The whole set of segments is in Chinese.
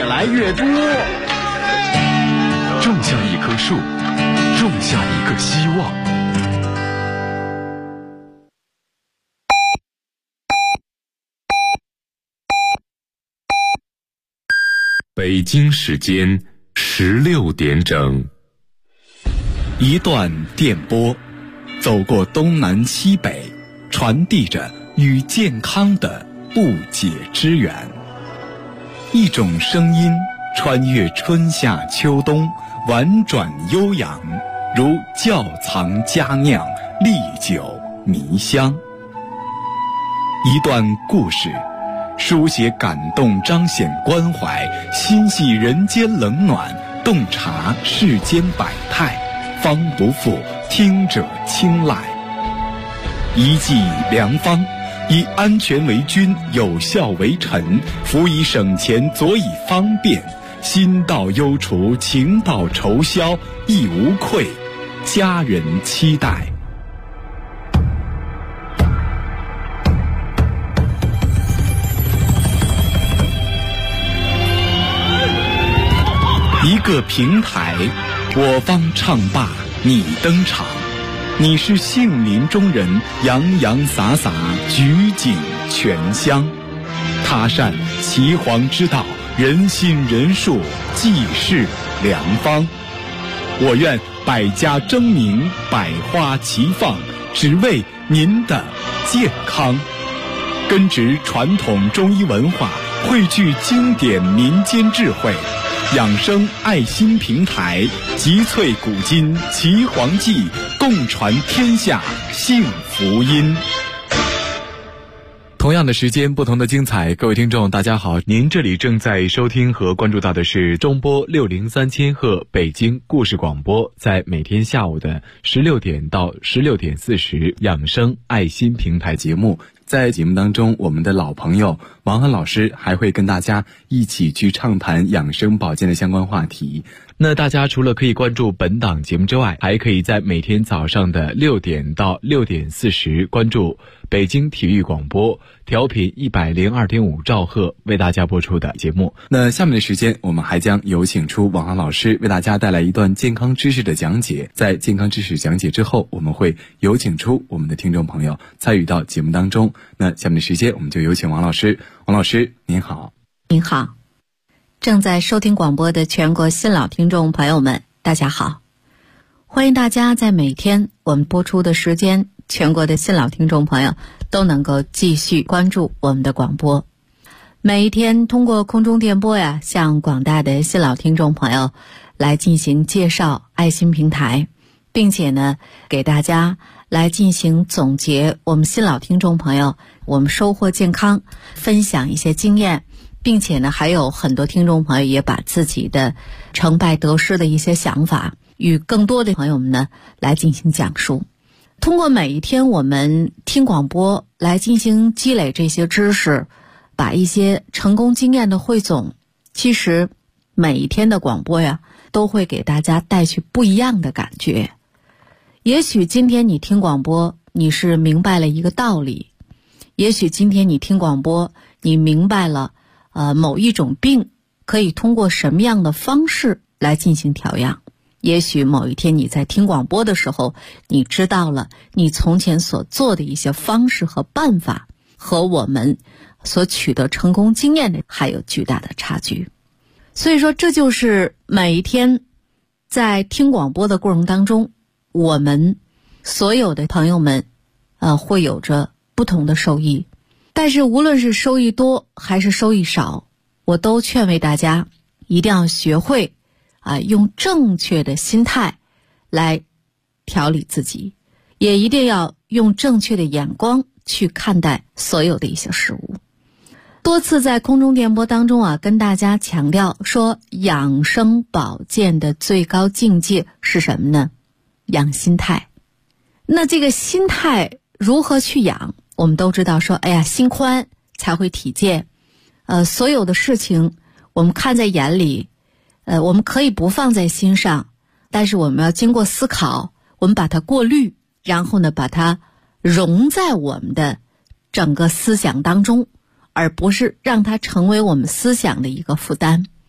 来越多。 种下一棵树，种下一个希望。北京时间16点整。 一段电波，走过东南西北，传递着与健康的不解之缘。一种声音穿越春夏秋冬，婉转悠扬，如窖藏佳酿，历久弥香。一段故事，书写感动，彰显关怀，心系人间冷暖，洞察世间百态，方不负听者青睐。一剂良方，以安全为君，有效为臣，辅以省钱，佐以方便，心到忧除，情到愁消，亦无愧，家人期待。一个平台，我方唱罢你登场，你是杏林中人，洋洋洒洒，举景全香。他善岐黄之道，人心人术，济世良方。我愿百家争鸣，百花齐放，只为您的健康。根植传统中医文化，汇聚经典民间智慧，养生爱心平台，集萃古今岐黄记，共传天下幸福音。 同样的时间，不同的精彩。各位听众大家好，您这里正在收听和关注到的是中波603千赫北京故事广播，在每天下午的16点到16点40养生爱心平台节目。在节目当中，我们的老朋友王涵老师还会跟大家一起去畅谈养生保健的相关话题。那大家除了可以关注本档节目之外，还可以在每天早上的6点到6点40关注北京体育广播调频102.5兆赫为大家播出的节目。那下面的时间，我们还将有请出王涵老师为大家带来一段健康知识的讲解。在健康知识讲解之后，我们会有请出我们的听众朋友参与到节目当中。那下面的时间，我们就有请王老师。王老师您好。 您好，正在收听广播的全国新老听众朋友们大家好，欢迎大家在每天我们播出的时间，全国的新老听众朋友都能够继续关注我们的广播。每一天通过空中电波呀，向广大的新老听众朋友来进行介绍爱心平台，并且呢给大家来进行总结我们新老听众朋友我们收获健康，分享一些经验，并且呢还有很多听众朋友也把自己的成败得失的一些想法与更多的朋友们呢来进行讲述。通过每一天我们听广播来进行积累这些知识，把一些成功经验的汇总，其实每一天的广播呀都会给大家带去不一样的感觉。也许今天你听广播你是明白了一个道理，也许今天你听广播你明白了某一种病可以通过什么样的方式来进行调养，也许某一天你在听广播的时候，你知道了你从前所做的一些方式和办法和我们所取得成功经验的还有巨大的差距。所以说这就是每一天在听广播的过程当中，我们所有的朋友们会有着不同的收益。但是无论是收益多还是收益少，我都劝慰大家一定要学会用正确的心态来调理自己，也一定要用正确的眼光去看待所有的一些事物。多次在空中电波当中跟大家强调说，养生保健的最高境界是什么呢？养心态。那这个心态如何去养？我们都知道说，心宽才会体健。所有的事情我们看在眼里，我们可以不放在心上，但是我们要经过思考，我们把它过滤，然后呢把它融在我们的整个思想当中，而不是让它成为我们思想的一个负担。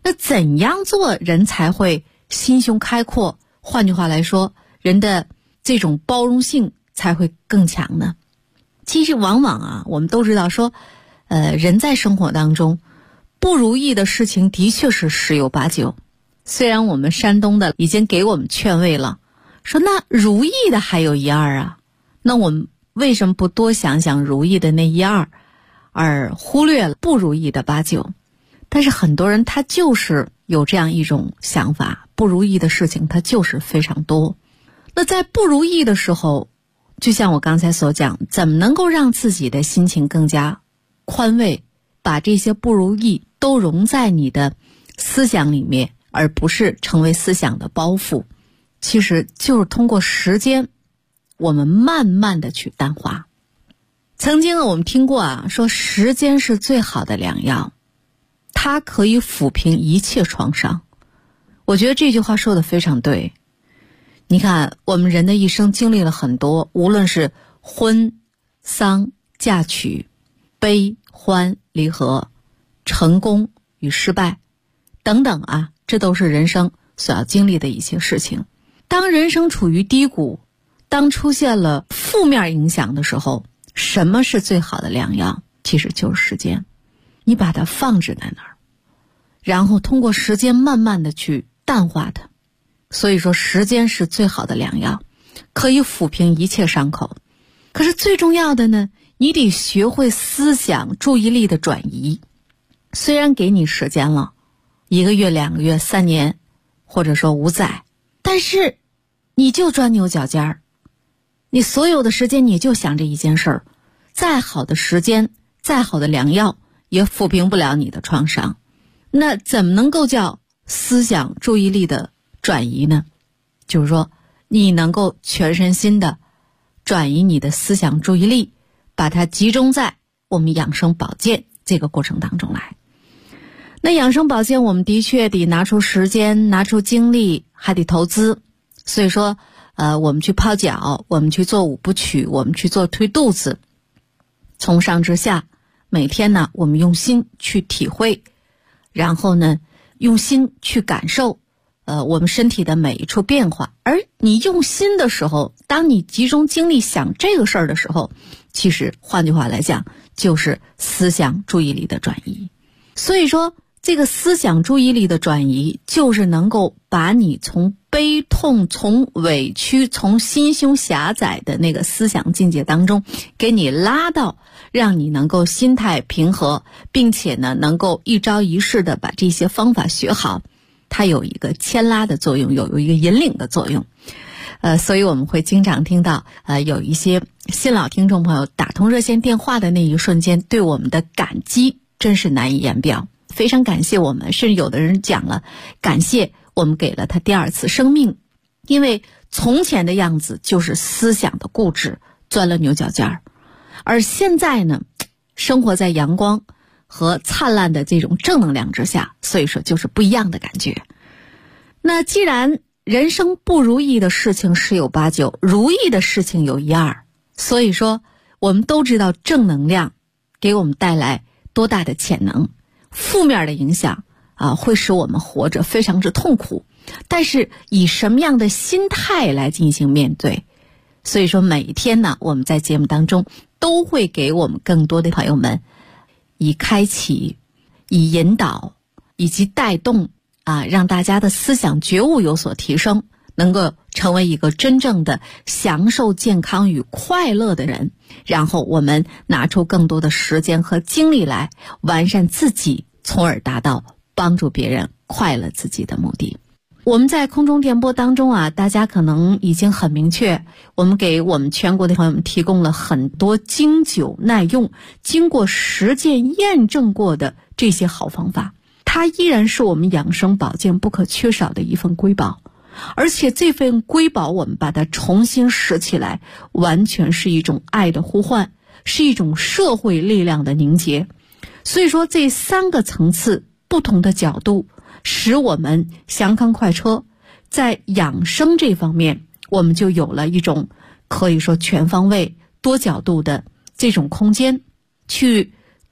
那怎样做人才会心胸开阔？换句话来说，人的这种包容性才会更强呢？其实往往我们都知道说，人在生活当中不如意的事情的确是十有八九。虽然我们山东的已经给我们劝慰了，说那如意的还有一二啊，那我们为什么不多想想如意的那一二，而忽略了不如意的八九？但是很多人他就是有这样一种想法，不如意的事情他就是非常多。那在不如意的时候，就像我刚才所讲，怎么能够让自己的心情更加宽慰，把这些不如意都融在你的思想里面，而不是成为思想的包袱？其实就是通过时间，我们慢慢的去淡化。曾经我们听过说时间是最好的良药，它可以抚平一切创伤。我觉得这句话说得非常对。你看，我们人的一生经历了很多，无论是婚、丧、嫁娶、悲欢离合、成功与失败等等这都是人生所要经历的一些事情。当人生处于低谷，当出现了负面影响的时候，什么是最好的良药？其实就是时间。你把它放置在那儿，然后通过时间慢慢的去淡化它。所以说时间是最好的良药，可以抚平一切伤口。可是最重要的呢，你得学会思想注意力的转移。虽然给你时间了1个月、2个月、3年，或者说5载，但是你就钻牛角尖儿，你所有的时间你就想这一件事儿，再好的时间，再好的良药也抚平不了你的创伤。那怎么能够叫思想注意力的转移呢？就是说你能够全身心的转移你的思想注意力，把它集中在我们养生保健这个过程当中来。那养生保健我们的确得拿出时间，拿出精力，还得投资。所以说我们去泡脚，我们去做5部曲，我们去做推肚子，从上至下每天呢我们用心去体会，然后呢用心去感受我们身体的每一处变化。而你用心的时候，当你集中精力想这个事儿的时候，其实换句话来讲，就是思想注意力的转移。所以说这个思想注意力的转移，就是能够把你从悲痛、从委屈、从心胸狭窄的那个思想境界当中，给你拉到让你能够心态平和，并且呢能够一朝一夕的把这些方法学好。它有一个牵拉的作用，有一个引领的作用。所以我们会经常听到有一些新老听众朋友打通热线电话的那一瞬间，对我们的感激真是难以言表，非常感谢我们，甚至有的人讲了感谢我们给了他第2次生命。因为从前的样子就是思想的固执，钻了牛角尖儿，而现在呢生活在阳光和灿烂的这种正能量之下，所以说就是不一样的感觉。那既然人生不如意的事情十有八九，如意的事情有1、2，所以说我们都知道正能量给我们带来多大的潜能，负面的影响会使我们活着非常之痛苦。但是以什么样的心态来进行面对？所以说每一天呢，我们在节目当中都会给我们更多的朋友们以开启、以引导以及带动让大家的思想觉悟有所提升，能够成为一个真正的享受健康与快乐的人，然后我们拿出更多的时间和精力来完善自己，从而达到帮助别人快乐自己的目的。我们在空中电波当中大家可能已经很明确，我们给我们全国的朋友们提供了很多经久耐用、经过实践验证过的这些好方法，它依然是我们养生保健不可缺少的一份瑰宝。而且这份瑰宝我们把它重新拾起来，完全是一种爱的呼唤，是一种社会力量的凝结。所以说这3个层次不同的角度，使我们祥康快车在养生这方面，我们就有了一种可以说全方位多角度的这种空间，去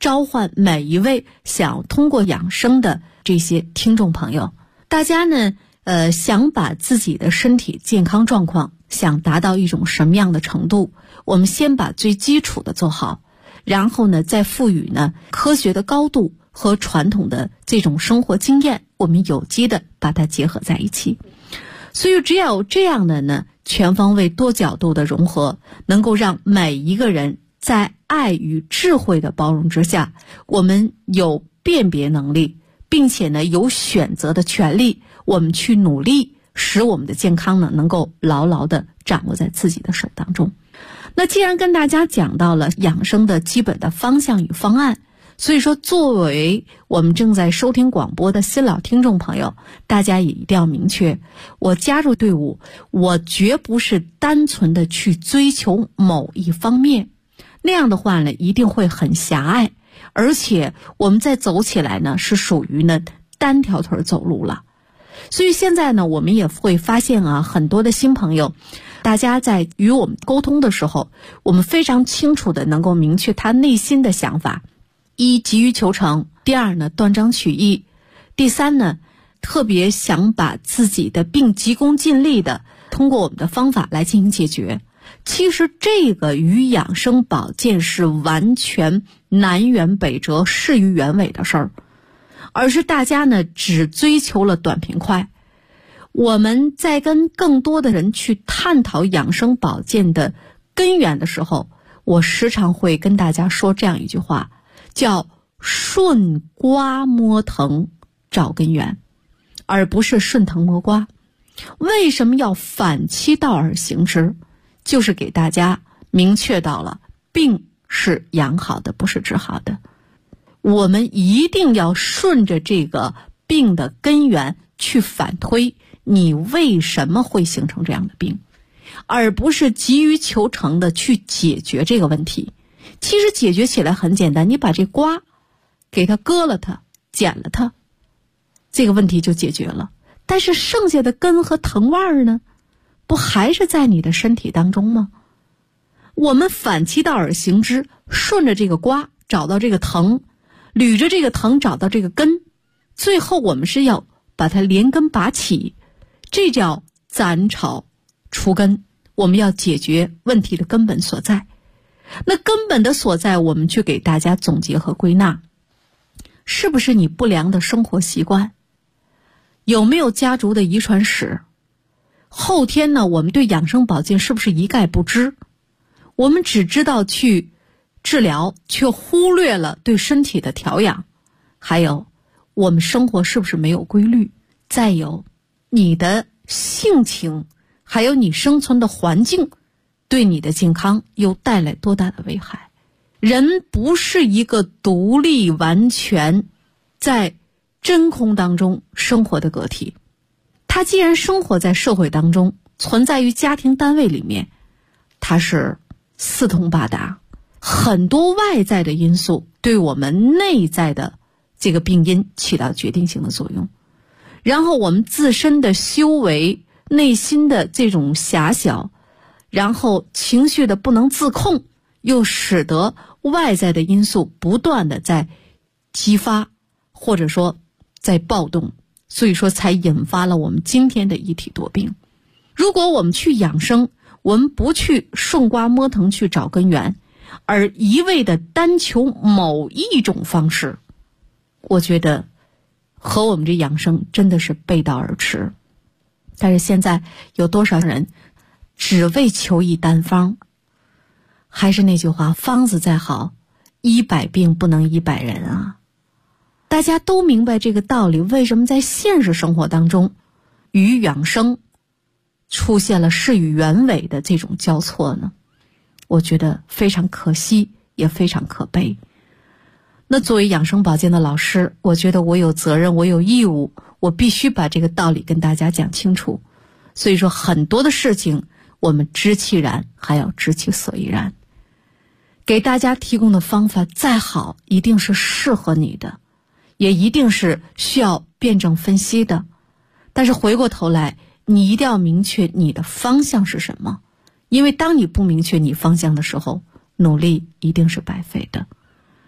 召唤每一位想通过养生的这些听众朋友，大家呢想把自己的身体健康状况想达到一种什么样的程度，我们先把最基础的做好，然后呢再赋予呢科学的高度和传统的这种生活经验，我们有机的把它结合在一起。所以只有这样的呢全方位多角度的融合，能够让每一个人在爱与智慧的包容之下，我们有辨别能力，并且呢有选择的权利，我们去努力使我们的健康呢能够牢牢地掌握在自己的手当中。那既然跟大家讲到了养生的基本的方向与方案，所以说作为我们正在收听广播的新老听众朋友，大家也一定要明确，我加入队伍，我绝不是单纯的去追求某一方面，那样的话呢一定会很狭隘，而且我们再走起来呢是属于呢单条腿走路了。所以现在呢我们也会发现啊，很多的新朋友，大家在与我们沟通的时候，我们非常清楚的能够明确他内心的想法，一急于求成，第二呢断章取义，第三呢特别想把自己的病急功近利的通过我们的方法来进行解决。其实这个与养生保健是完全南辕北辙、事与愿违的事儿，而是大家呢只追求了短平快。我们在跟更多的人去探讨养生保健的根源的时候，我时常会跟大家说这样一句话，叫顺瓜摸藤找根源，而不是顺藤摸瓜。为什么要反其道而行之？就是给大家明确到了，病是养好的，不是治好的。我们一定要顺着这个病的根源去反推，你为什么会形成这样的病，而不是急于求成的去解决这个问题。其实解决起来很简单，你把这瓜给它割了它，剪了它，这个问题就解决了。但是剩下的根和藤蔓呢，不还是在你的身体当中吗？我们反其道而行之，顺着这个瓜找到这个藤，捋着这个藤找到这个根，最后我们是要把它连根拔起，这叫斩草除根。我们要解决问题的根本所在。那根本的所在，我们去给大家总结和归纳，是不是你不良的生活习惯？有没有家族的遗传史？后天呢，我们对养生保健是不是一概不知？我们只知道去治疗，却忽略了对身体的调养。还有，我们生活是不是没有规律？再有，你的性情，还有你生存的环境，对你的健康又带来多大的危害？人不是一个独立完全在真空当中生活的个体，他既然生活在社会当中，存在于家庭单位里面，他是四通八达，很多外在的因素对我们内在的这个病因起到决定性的作用。然后我们自身的修为，内心的这种狭小，然后情绪的不能自控，又使得外在的因素不断的在激发，或者说在暴动，所以说才引发了我们今天的一体多病。如果我们去养生，我们不去顺瓜摸藤去找根源，而一味的单求某一种方式，我觉得和我们这养生真的是背道而驰。但是现在有多少人只为求一单方？还是那句话，方子再好，100病不能100人啊。大家都明白这个道理，为什么在现实生活当中与养生出现了事与愿违的这种交错呢？我觉得非常可惜，也非常可悲。那作为养生保健的老师，我觉得我有责任，我有义务，我必须把这个道理跟大家讲清楚。所以说很多的事情我们知其然，还要知其所以然。给大家提供的方法再好，一定是适合你的，也一定是需要辩证分析的。但是回过头来，你一定要明确你的方向是什么，因为当你不明确你方向的时候，努力一定是白费的。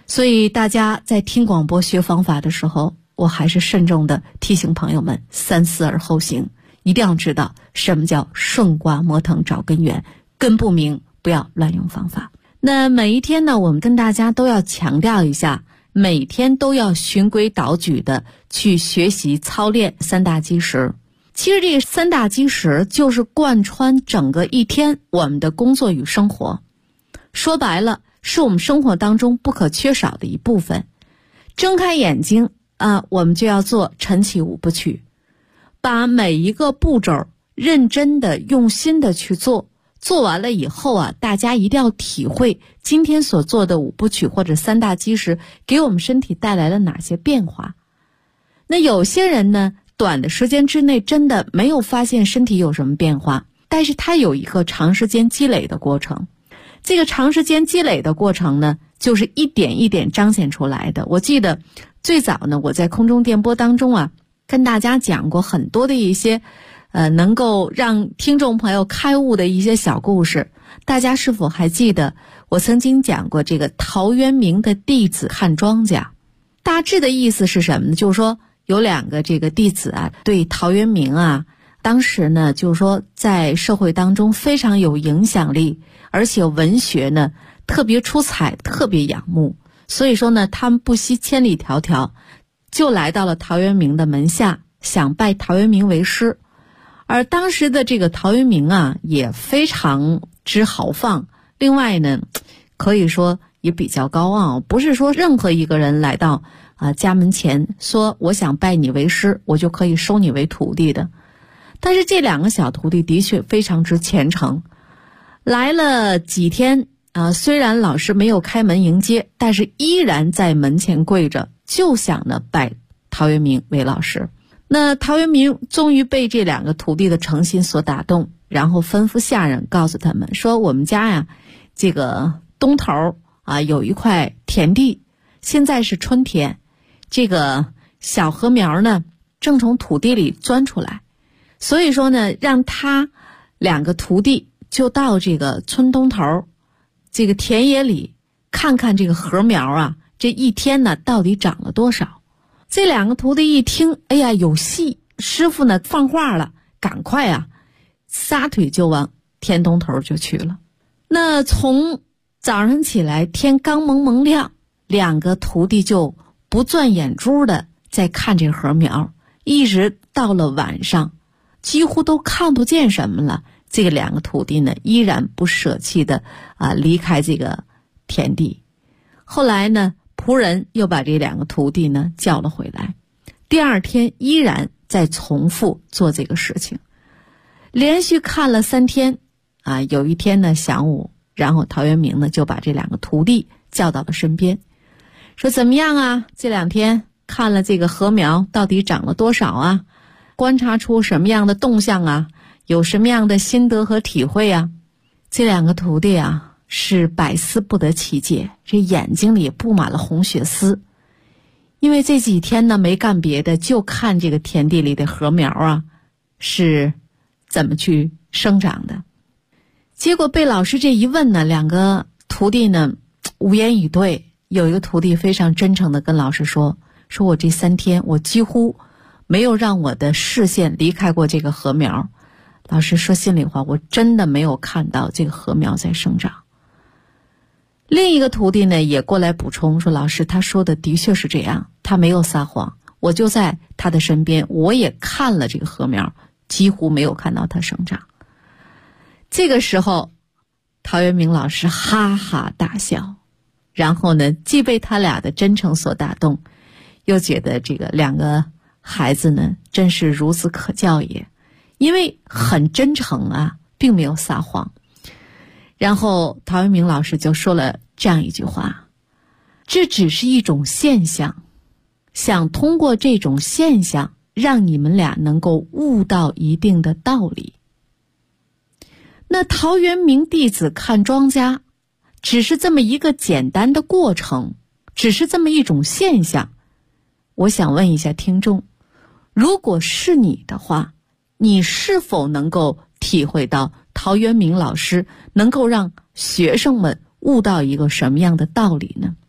所以大家在听广播学方法的时候，我还是慎重的提醒朋友们，三思而后行，一定要知道什么叫顺瓜摸藤找根源，根不明不要乱用方法。那每一天呢，我们跟大家都要强调一下，每天都要循规蹈矩的去学习操练三大基石。其实这三大基石就是贯穿整个一天我们的工作与生活，说白了是我们生活当中不可缺少的一部分。睁开眼睛我们就要做晨起五部曲，把每一个步骤认真的用心的去做，做完了以后大家一定要体会今天所做的五部曲或者三大基石给我们身体带来了哪些变化。那有些人呢，短的时间之内真的没有发现身体有什么变化，但是它有一个长时间积累的过程。这个长时间积累的过程呢，就是一点一点彰显出来的。我记得最早呢，我在空中电波当中跟大家讲过很多的一些能够让听众朋友开悟的一些小故事。大家是否还记得我曾经讲过这个陶渊明的弟子看庄稼？大致的意思是什么呢？就是说有两个这个弟子对陶渊明当时呢，就是说在社会当中非常有影响力，而且文学呢特别出彩，特别仰慕。所以说呢，他们不惜千里迢迢就来到了陶渊明的门下，想拜陶渊明为师。而当时的这个陶渊明也非常之豪放，另外呢可以说也比较高傲，不是说任何一个人来到家门前说我想拜你为师，我就可以收你为徒弟的。但是这两个小徒弟的确非常之虔诚，来了几天虽然老师没有开门迎接，但是依然在门前跪着，就想呢拜陶渊明为老师。那陶渊明终于被这两个徒弟的诚心所打动，然后吩咐下人告诉他们说，我们家这个东头有一块田地，现在是春天，这个小禾苗呢正从土地里钻出来，所以说呢让他两个徒弟就到这个村东头这个田野里看看这个禾苗这一天呢到底长了多少。这两个徒弟一听，哎呀有戏，师傅呢放话了，赶快撒腿就往田东头就去了。那从早上起来天刚蒙蒙亮，两个徒弟就不攥眼珠的在看这禾苗，一直到了晚上几乎都看不见什么了。这个两个徒弟呢依然不舍弃的离开这个田地。后来呢仆人又把这两个徒弟呢叫了回来，第二天依然在重复做这个事情，连续看了3天有一天呢晌午，然后陶渊明呢就把这两个徒弟叫到了身边，说怎么样这2天看了这个禾苗到底长了多少观察出什么样的动向有什么样的心得和体会这两个徒弟是百思不得其解，这眼睛里布满了红血丝，因为这几天呢没干别的，就看这个田地里的禾苗是怎么去生长的。结果被老师这一问呢，两个徒弟呢无言以对。有一个徒弟非常真诚的跟老师说我这3天我几乎没有让我的视线离开过这个禾苗。老师说心里话，我真的没有看到这个禾苗在生长。另一个徒弟呢也过来补充说，老师他说的的确是这样，他没有撒谎，我就在他的身边，我也看了这个禾苗，几乎没有看到它生长。这个时候陶渊明老师哈哈大笑，然后呢既被他俩的真诚所打动，又觉得这个两个孩子呢真是孺子可教也，因为很真诚并没有撒谎。然后陶渊明老师就说了这样一句话，这只是一种现象，想通过这种现象让你们俩能够悟到一定的道理。那陶渊明弟子看庄稼只是这么一个简单的过程，只是这么一种现象。我想问一下听众，如果是你的话，你是否能够体会到陶渊明老师能够让学生们悟到一个什么样的道理呢？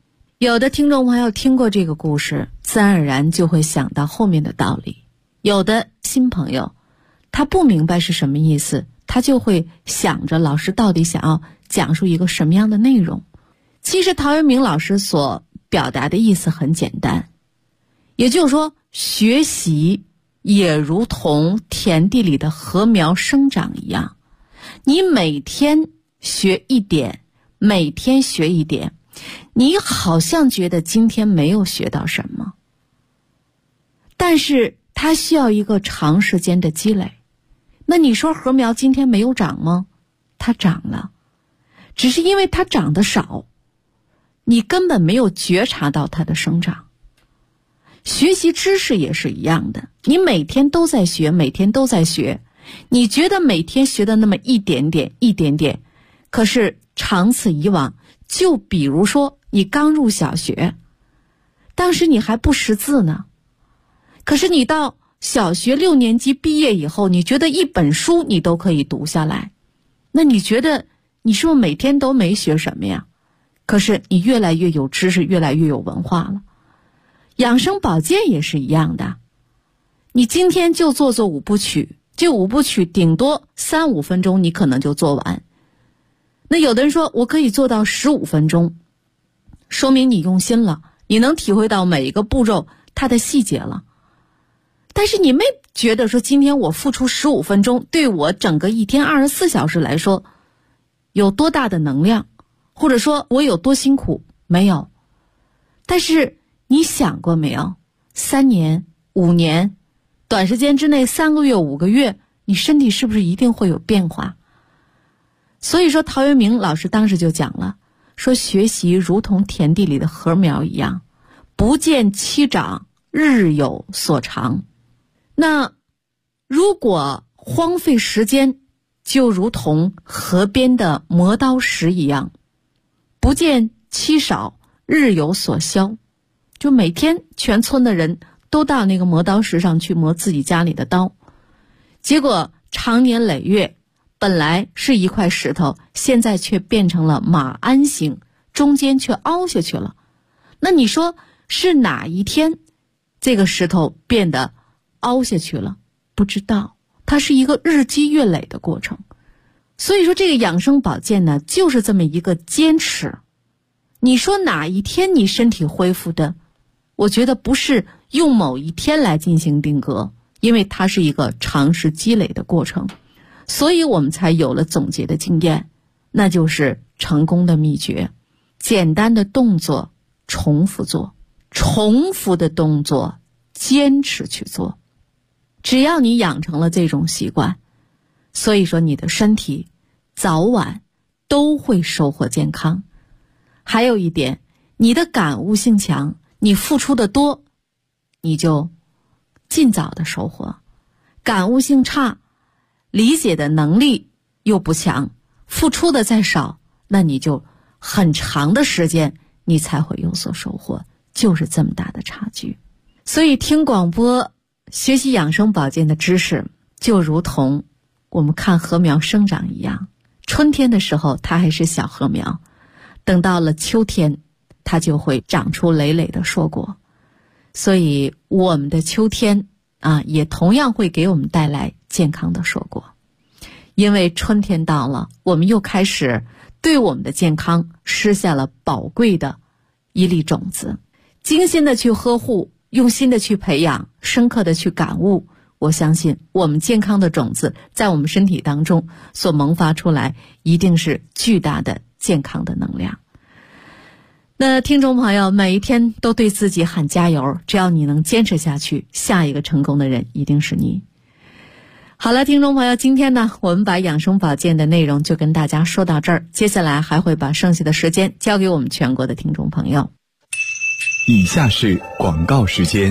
有的听众朋友听过这个故事，自然而然就会想到后面的道理。有的新朋友他不明白是什么意思，他就会想着老师到底想要讲述一个什么样的内容。其实陶渊明老师所表达的意思很简单，也就是说，学习也如同田地里的禾苗生长一样，你每天学一点，每天学一点，你好像觉得今天没有学到什么，但是它需要一个长时间的积累。那你说禾苗今天没有长吗？它长了，只是因为它长得少，你根本没有觉察到它的生长。学习知识也是一样的，你每天都在学，每天都在学，你觉得每天学的那么一点点一点点，可是长此以往，就比如说你刚入小学，当时你还不识字呢，可是你到小学6年级毕业以后，你觉得一本书你都可以读下来，那你觉得你是不是每天都没学什么呀？可是你越来越有知识，越来越有文化了。养生保健也是一样的，你今天就做5部曲，这5部曲顶多3-5分钟你可能就做完。那有的人说我可以做到15分钟，说明你用心了，你能体会到每一个步骤它的细节了。但是你没觉得说今天我付出15分钟对我整个一天24小时来说有多大的能量，或者说我有多辛苦？没有。但是你想过没有，3年5年，短时间之内3个月5个月，你身体是不是一定会有变化？所以说陶渊明老师当时就讲了，说学习如同田地里的禾苗一样，不见其长，日有所长。那如果荒废时间，就如同河边的磨刀石一样，不见其少，日有所消。就每天全村的人都到那个磨刀石上去磨自己家里的刀，结果长年累月，本来是一块石头，现在却变成了马鞍形，中间却凹下去了。那你说是哪一天这个石头变得凹下去了？不知道，它是一个日积月累的过程。所以说这个养生保健呢，就是这么一个坚持。你说哪一天你身体恢复的，我觉得不是用某一天来进行定格，因为它是一个长时积累的过程，所以我们才有了总结的经验，那就是成功的秘诀：简单的动作重复做，重复的动作坚持去做。只要你养成了这种习惯，所以说你的身体早晚都会收获健康。还有一点，你的感悟性强，你付出的多，你就尽早的收获。感悟性差，理解的能力又不强，付出的再少，那你就很长的时间你才会有所收获，就是这么大的差距。所以听广播学习养生保健的知识，就如同我们看禾苗生长一样，春天的时候它还是小禾苗，等到了秋天它就会长出累累的硕果。所以我们的秋天也同样会给我们带来健康的硕果。因为春天到了，我们又开始对我们的健康施下了宝贵的一粒种子，精心的去呵护，用心的去培养，深刻的去感悟，我相信我们健康的种子在我们身体当中所萌发出来，一定是巨大的健康的能量。那听众朋友，每一天都对自己喊加油，只要你能坚持下去，下一个成功的人一定是你。好了，听众朋友，今天呢，我们把养生保健的内容就跟大家说到这儿，接下来还会把剩下的时间交给我们全国的听众朋友。 以下是广告时间。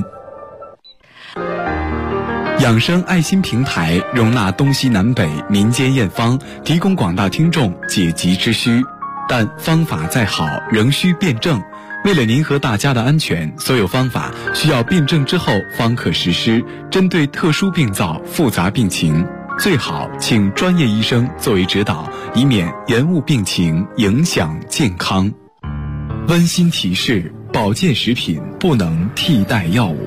养生爱心平台容纳东西南北民间验方，提供广大听众解急之需，但方法再好仍需辩证。为了您和大家的安全，所有方法需要辩证之后方可实施。针对特殊病灶、复杂病情，最好请专业医生作为指导，以免延误病情，影响健康。温馨提示： 保健食品不能替代药物。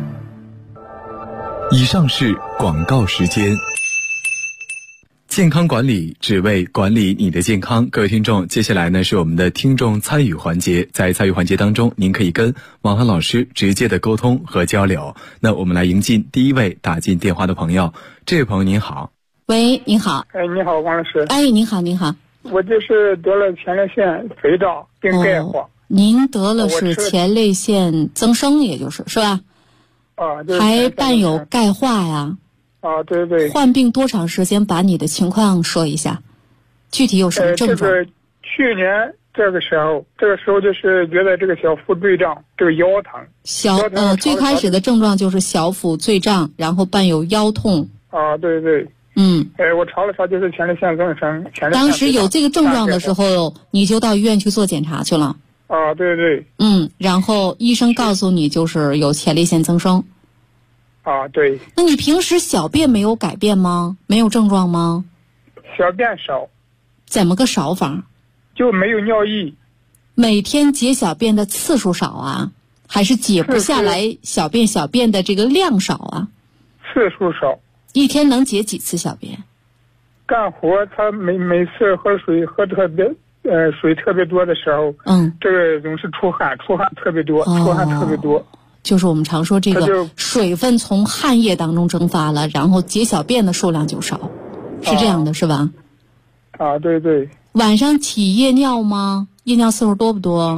以上是广告时间。健康管理只为管理你的健康。各位听众，接下来呢是我们的听众参与环节。在参与环节当中，您可以跟王涵老师直接的沟通和交流。那我们来迎进第一位打进电话的朋友。这位朋友您好。 喂，您好。 你好，王老师。 您好，您好。 我就是得了前列腺肥大并钙化。 您得了是前列腺增生，也就是吧？ 就是还伴有钙化呀。 对对。 患病多长时间？把你的情况说一下，具体有什么症状？ 去年这个时候就是觉得这个小腹坠胀，这个腰疼。 最开始的症状就是小腹坠胀，然后伴有腰痛。 对对。我查了查，就是前列腺增生。 当时有这个症状的时候，你就到医院去做检查去了。 对对。 然后医生告诉你就是有前列腺增生。 对。 那你平时小便没有改变吗？没有症状吗？ 小便少。 怎么个少法？ 就没有尿意。 每天解小便的次数少啊，还是解不下来小便的这个量少啊？ 次数少。 一天能解几次小便？ 干活他每次喝水喝特别水特别多的时候，这个总是出汗特别多， 就是我们常说这个水分从汗液当中蒸发了，然后解小便的数量就少，是这样的，是吧？ 对对。 晚上起夜尿吗？夜尿次数多不多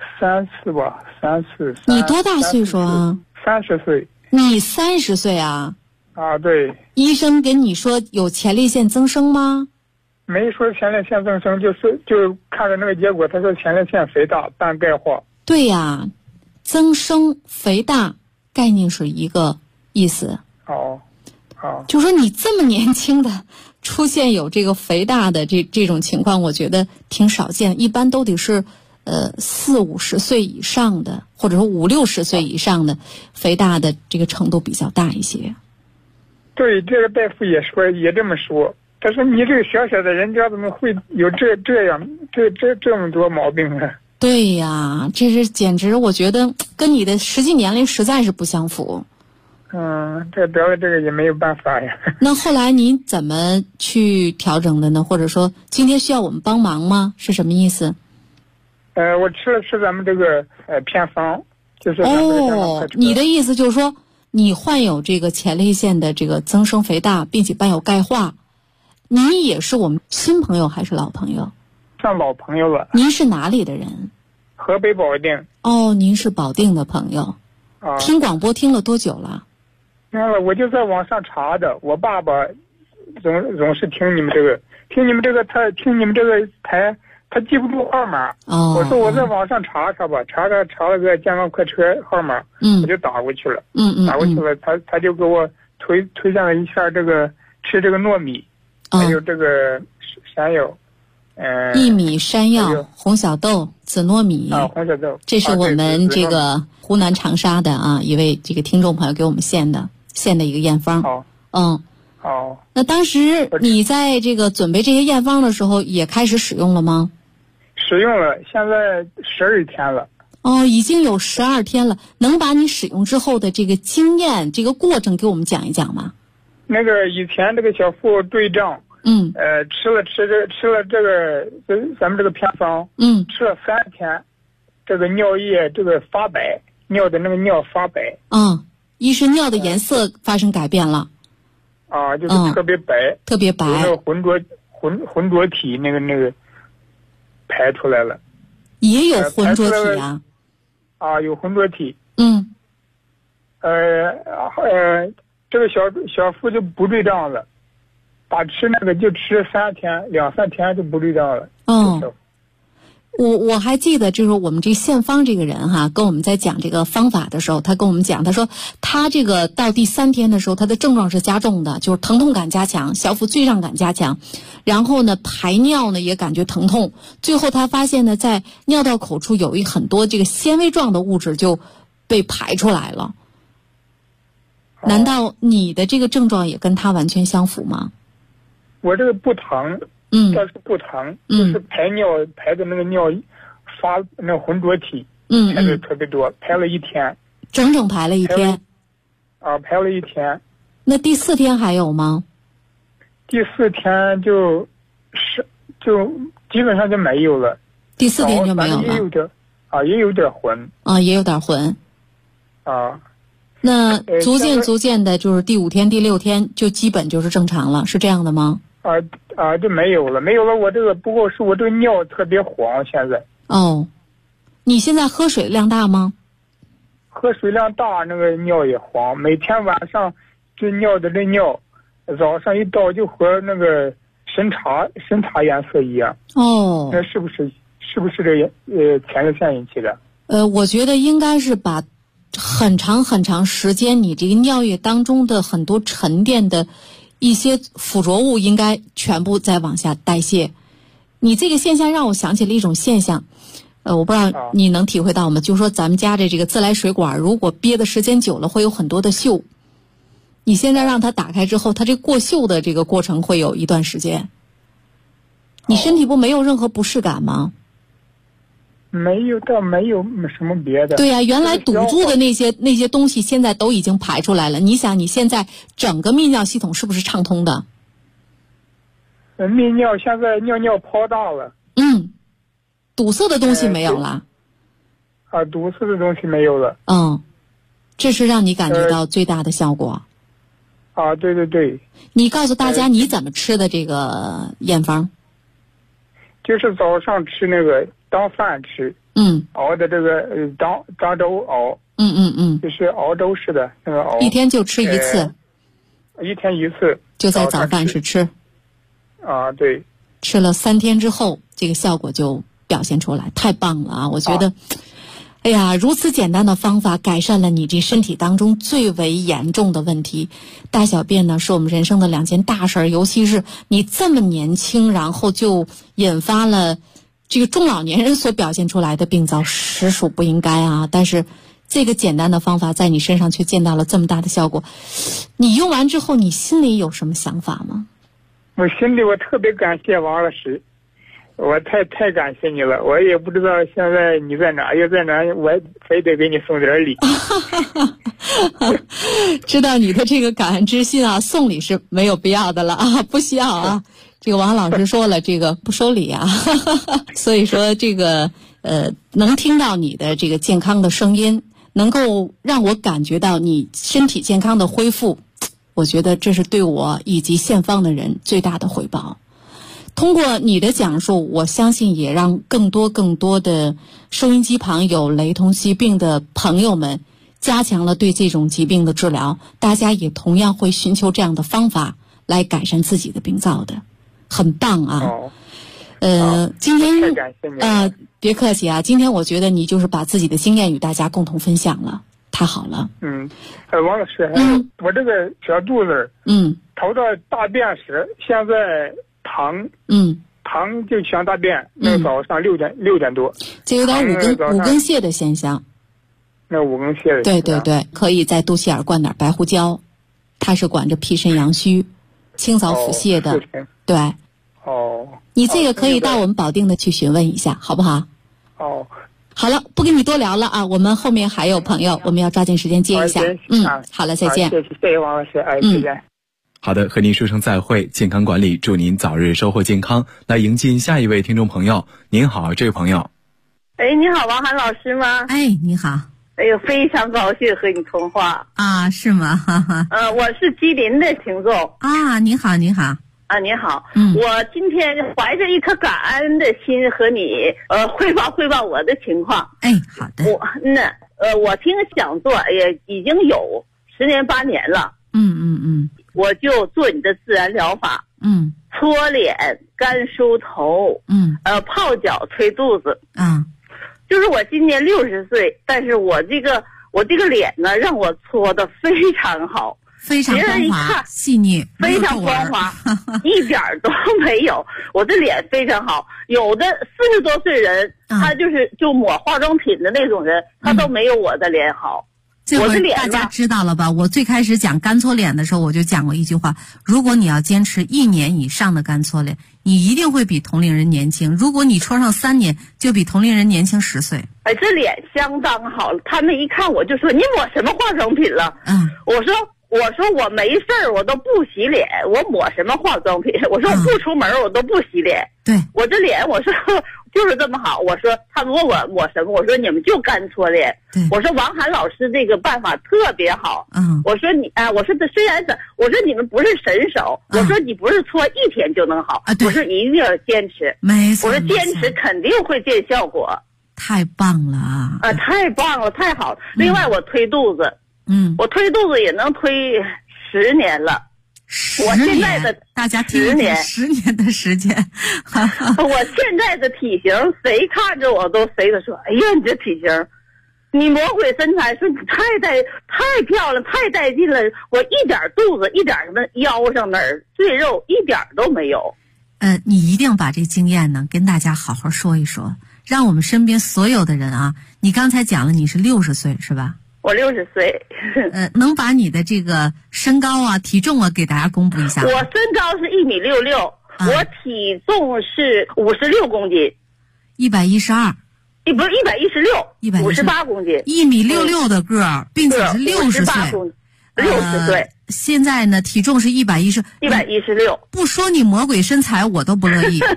？3次吧，3次。 你多大岁数啊 ？30岁。 你30岁啊？ 对。 医生跟你说有前列腺增生吗？ 没说前列腺增生，就看着那个结果，他说前列腺肥大伴钙化。 对呀，增生肥大概念是一个意思。就说你这么年轻的出现有这个肥大的这种情况，我觉得挺少见，一般都得是40-50岁以上的，或者说50-60岁以上的肥大的这个程度比较大一些。 对，这个大夫也这么说。他说你这个小小的人家怎么会有这么多毛病呢？ 对呀，这是简直我觉得跟你的实际年龄实在是不相符。 这得了这个也没有办法呀。 那后来你怎么去调整的呢？或者说今天需要我们帮忙吗？是什么意思？ 我吃咱们这个偏方，就是咱们这个偏方。 你的意思就是说你患有这个前列腺的这个增生肥大，并且伴有钙化。你也是我们新朋友还是老朋友？ 算老朋友了。 您是哪里的人？ 河北保定。 您是保定的朋友。听广播听了多久了？ 我就在网上查的。我爸爸总是听你们这个，他听你们这个台，他记不住号码。我说我在网上查吧，查了个健康客车号码，我就打过去了。打过去了，他就给我推荐了一下这个吃这个糯米。还有这个山药， 薏米、山药、红小豆、紫糯米。 红小豆。 这是我们这个湖南长沙的一位这个听众朋友给我们献的一个验方。那当时你在这个准备这些验方的时候，也开始使用了吗？ 使用了，现在12天了。 已经有12天了。能把你使用之后的这个经验、这个过程给我们讲一讲吗？ 那个以前这个小腹坠胀，吃了这个咱们这个偏方，吃了3天，这个尿液这个发白，尿的那个尿发白， 一是尿的颜色发生改变了， 就是特别白， 特别白， 那个浑浊体那个排出来了， 也有浑浊体啊， 有浑浊体，这个小腹就不坠胀了，打吃那个就吃2-3天就不坠胀了。 我还记得，就是我们这献方这个人跟我们在讲这个方法的时候，他跟我们讲，他说他这个到第3天的时候，他的症状是加重的，就是疼痛感加强，小腹坠胀感加强，然后呢排尿呢也感觉疼痛，最后他发现呢在尿道口处有很多这个纤维状的物质就被排出来了。难道你的这个症状也跟他完全相符吗？ 我这个不疼，但是不疼，就是排尿排的那个尿发那浑浊体， 排的特别多，排了一天， 整整排了一天。 排了一天。 那第4天还有吗？ 第4天就基本上就没有了。 第4天就没有了。 也有点浑。 也有点浑。 啊。 那逐渐的，就是第5天、第6天就基本就是正常了，是这样的吗？ 就没有了。我这个不过是我这个尿特别黄，现在。 你现在喝水量大吗？ 喝水量大，那个尿也黄。每天晚上就尿的这尿，早上一倒就和那个参茶颜色一样。那是不是这前列腺引起的？ 我觉得应该是把很长很长时间你这个尿液当中的很多沉淀的一些附着物应该全部再往下代谢。你这个现象让我想起了一种现象，我不知道你能体会到吗？就是说咱们家的这个自来水管如果憋的时间久了会有很多的锈，你现在让它打开之后，它这过锈的这个过程会有一段时间。你身体不没有任何不适感吗？ 没有什么别的。 对呀，原来堵住的那些东西现在都已经排出来了。你想你现在整个泌尿系统是不是畅通的？ 泌尿现在尿泡大了。 堵塞的东西没有了。 堵塞的东西没有了。 这是让你感觉到最大的效果。 对对对。 你告诉大家你怎么吃的这个验方？ 就是早上吃那个当饭吃。熬的这个当粥熬。就是熬粥似的那个熬。 一天就吃一次。 一天一次。 就在早饭时吃。 对。 吃了3天之后，这个效果就表现出来，太棒了啊！我觉得，哎呀，如此简单的方法改善了你这身体当中最为严重的问题。大小便呢，是我们人生的2件大事，尤其是你这么年轻，然后就引发了这个中老年人所表现出来的病灶，实属不应该啊！但是这个简单的方法在你身上却见到了这么大的效果。你用完之后，你心里有什么想法吗？ 我心里我特别感谢王老师，我太感谢你了。我也不知道现在你在哪，要在哪我非得给你送点礼。 知道你的这个感恩之心啊，送礼是没有必要的了啊，不需要啊。这个王老师说了，这个不收礼啊。所以说这个能听到你的这个健康的声音，能够让我感觉到你身体健康的恢复，我觉得这是对我以及县方的人最大的回报。通过你的讲述，我相信也让更多的收音机旁有雷同疾病的朋友们加强了对这种疾病的治疗，大家也同样会寻求这样的方法来改善自己的病灶的，很棒啊！今天太感谢你别客气啊，今天我觉得你就是把自己的经验与大家共同分享了，太好了。 王老师，我这个小肚子，头到大便时，现在疼，就想大便，那个早上6点多， 这有点五根泻的现象。 那五根泻的现象， 对，可以在肚脐眼灌点白胡椒，它是管着脾肾阳虚、清扫腹泻的。对。你这个可以到我们保定的去询问一下，好不好？好了，不跟你多聊了啊，我们后面还有朋友，我们要抓紧时间接一下。好了，再见。 谢谢王老师，再见。 好的，和您说声再会，健康管理，祝您早日收获健康。来迎进下一位听众朋友。您好，这位朋友。 你好，王涵老师吗？ 你好。 哎呦，非常高兴和你通话啊，是吗？ 我是吉林的听众啊。你好。你好， 我今天怀着一颗感恩的心和你汇报我的情况。 好的。 我听讲座也已经有10年8年了。我就做你的自然疗法。搓脸、干梳头。泡脚、推肚子。就是我今年60岁，但是我这个脸呢，让我搓得非常好。 非常光滑细腻， 非常光滑，一点都没有。我的脸非常好，有的40多岁人，他就抹化妆品的那种人，他都没有我的脸好。 这会儿大家知道了吧？我最开始讲干搓脸的时候，我就讲过一句话：如果你要坚持1年以上的干搓脸，你一定会比同龄人年轻；如果你戳上3年，就比同龄人年轻10岁。 哎，这脸相当好了。他们一看我就说：“你抹什么化妆品了？”我说我没事儿，我都不洗脸，我抹什么化妆品？我说我不出门，我都不洗脸。 对， 我这脸，我说就是这么好。我说他们问我抹什么，我说你们就干搓脸。我说王涵老师这个办法特别好。我说我说虽然是，我说你们不是神手，我说你不是搓1天就能好，我说一定要坚持。 没错， 我说坚持肯定会见效果。 太棒了啊！ 太棒了，太好了。另外我推肚子。我推肚子也能推10年了。我现在的大家听10年的时间。 我现在的体型，谁看着我都谁都说：“哎呀，你这体型，你魔鬼身材，说你太漂亮，太带劲了。”我一点肚子，一点什么腰上那儿赘肉一点都没有。 你一定把这经验呢跟大家好好说一说，让我们身边所有的人啊，你刚才讲了你是60岁是吧？ 我60岁。 能把你的这个身高啊、体重啊给大家公布一下。 我身高是1.66米，我体重是56公斤。 112。 不是116，58公斤。 1.66米的个儿，并且是60岁。 60岁。 现在呢，体重是116。不说你魔鬼身材，我都不乐意。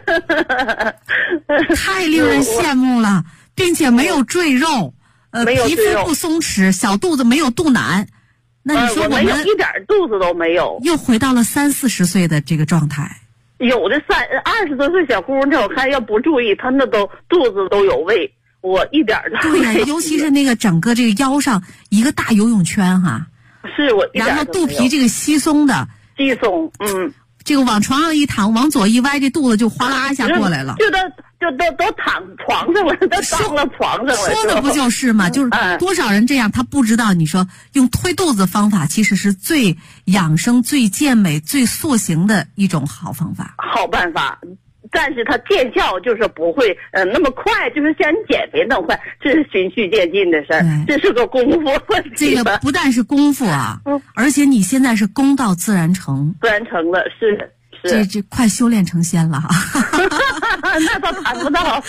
太令人羡慕了，并且没有赘肉。皮肤不松弛，小肚子没有肚腩，那你说我们一点肚子都没有， 又回到了30-40岁的这个状态。 有的20多岁小姑娘，我看要不注意，她那都肚子都有位，我一点都没有。 对呀，尤其是那个整个这个腰上一个大游泳圈哈， 是我一点都没有。 然后肚皮这个稀松，这个往床上一躺，往左一歪，这肚子就哗啦一下过来了， 都躺床上了，都上了床上了。 说的不就是吗？就是多少人这样，他不知道。你说用推肚子方法，其实是最养生、最健美、最塑形的一种好方法、 好办法。但是它见效就是不会那么快，就是像你减肥那么快，这是循序渐进的事儿，这是个功夫问题。 这个不但是功夫啊，而且你现在是功到自然成。 自然成了，是。 这快修炼成仙了哈。 那倒谈不到。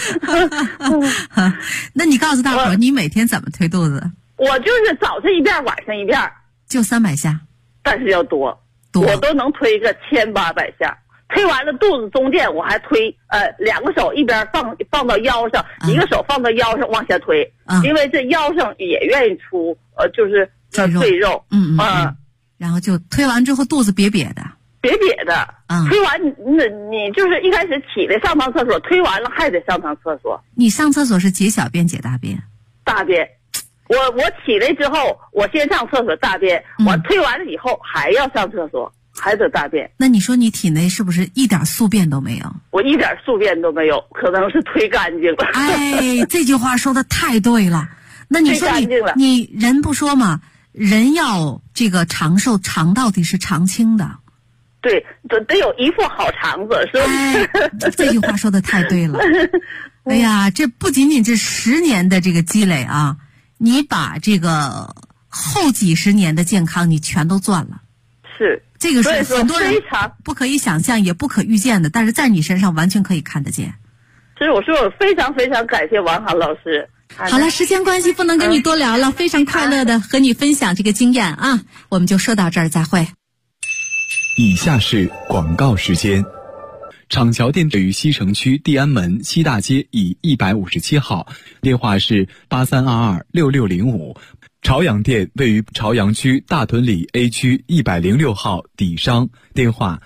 那你告诉大伙儿，你每天怎么推肚子？ 我就是早上一遍，晚上一遍， 就300下， 但是要多，我都能推个1800下。推完了肚子中间我还推2个手一边放到腰上，一个手放到腰上往下推，因为这腰上也愿意出就是赘肉。 然后就推完之后肚子瘪瘪的。 推完你就是一开始起来上趟厕所，推完了还得上趟厕所。 你上厕所是解小便解大便？ 大便。我起来之后，我先上厕所大便，我推完了以后还要上厕所，还得大便。 那你说你体内是不是一点宿便都没有？ 我一点宿便都没有，可能是推干净了。 哎，这句话说的太对了。那你说你人不说嘛，人要这个长寿，肠到底是常青的。 对，得有一副好肠子，是吧？ 这句话说的太对了。哎呀，这不仅仅是10年的这个积累啊，你把这个后几十年的健康你全都赚了。 是， 这个是很多人不可以想象也不可预见的，但是在你身上完全可以看得见。 所以我说我非常非常感谢王涵老师。 好了，时间关系不能跟你多聊了，非常快乐的和你分享这个经验啊，我们就说到这儿，再会。 以下是广告时间。厂桥店位于西城区地安门西大街以157号，电话是83226605。朝阳店位于朝阳区大屯里 A 区106号底商，电话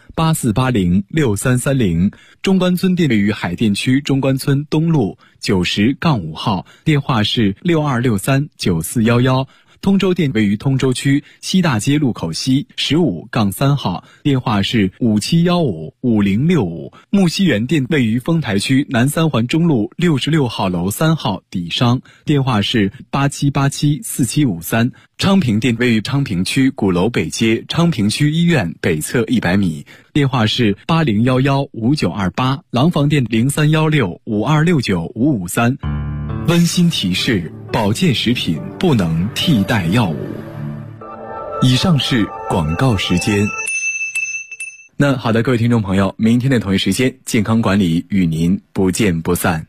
84806330。中关村店位于海淀区中关村东路90-5号，电话是62639411。通州店位于通州区西大街路口西15-3号，电话是57155065。木樨园店位于丰台区南三环中路66号楼3号底商，电话是87874753。昌平店位于昌平区鼓楼北街昌平区医院北侧100米，电话是80115928。廊坊店031652695553。温馨提示： 保健食品不能替代药物。以上是广告时间。 那好的，各位听众朋友，明天的同一时间，健康管理与您不见不散。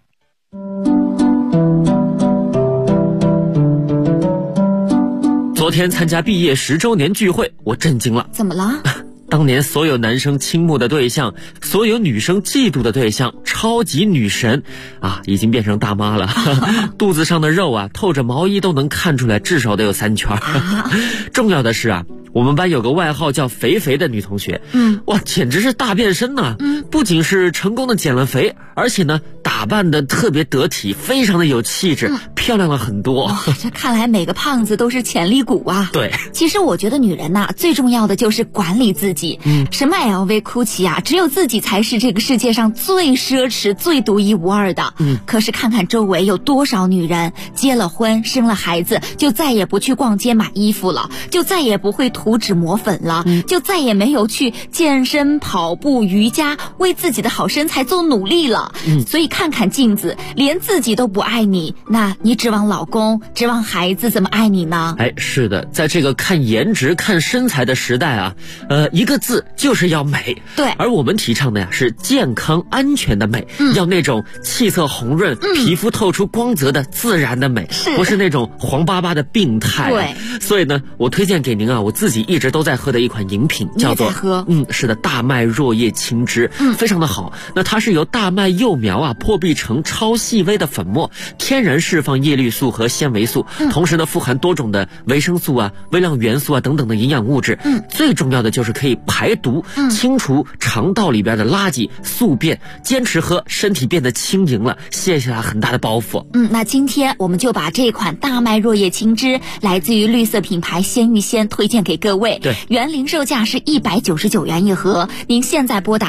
昨天参加毕业10周年聚会，我震惊了。 怎么了？ 当年所有男生倾慕的对象，所有女生嫉妒的对象，超级女神啊，已经变成大妈了。肚子上的肉啊，透着毛衣都能看出来，至少得有3圈。重要的是啊，我们班有个外号叫肥肥的女同学，哇，简直是大变身呐！不仅是成功的减了肥，而且呢，打扮的特别得体，非常的有气质，漂亮了很多。 哇，这看来每个胖子都是潜力股啊！ 对， 其实我觉得女人呐，最重要的就是管理自己。什么 LV、GUCCI 啊，只有自己才是这个世界上最奢侈、最独一无二的。可是看看周围有多少女人结了婚、生了孩子，就再也不去逛街买衣服了，就再也不会涂脂抹粉了，就再也没有去健身、跑步、瑜伽，为自己的好身材做努力了。所以看看镜子，连自己都不爱你，那你指望老公、指望孩子怎么爱你呢？ 哎，是的，在这个看颜值、看身材的时代啊，一个字就是要美。 对， 而我们提倡的呀是健康安全的美，要那种气色红润、皮肤透出光泽的自然的美，不是那种黄巴巴的病态。 对， 所以呢，我推荐给您啊，我自己一直都在喝的一款饮品，叫做是的，大麦若叶青汁，非常的好。那它是由大麦幼苗啊破壁成超细微的粉末，天然释放叶绿素和纤维素，同时呢富含多种的维生素啊、微量元素啊等等的营养物质。最重要的就是可以排毒，清除肠道里边的垃圾，宿便。坚持喝，身体变得轻盈了，卸下很大的包袱。 那今天我们就把这款大麦若叶青汁，来自于绿色品牌鲜芋仙，推荐给各位。 对， 原零售价是199元一盒，您现在拨打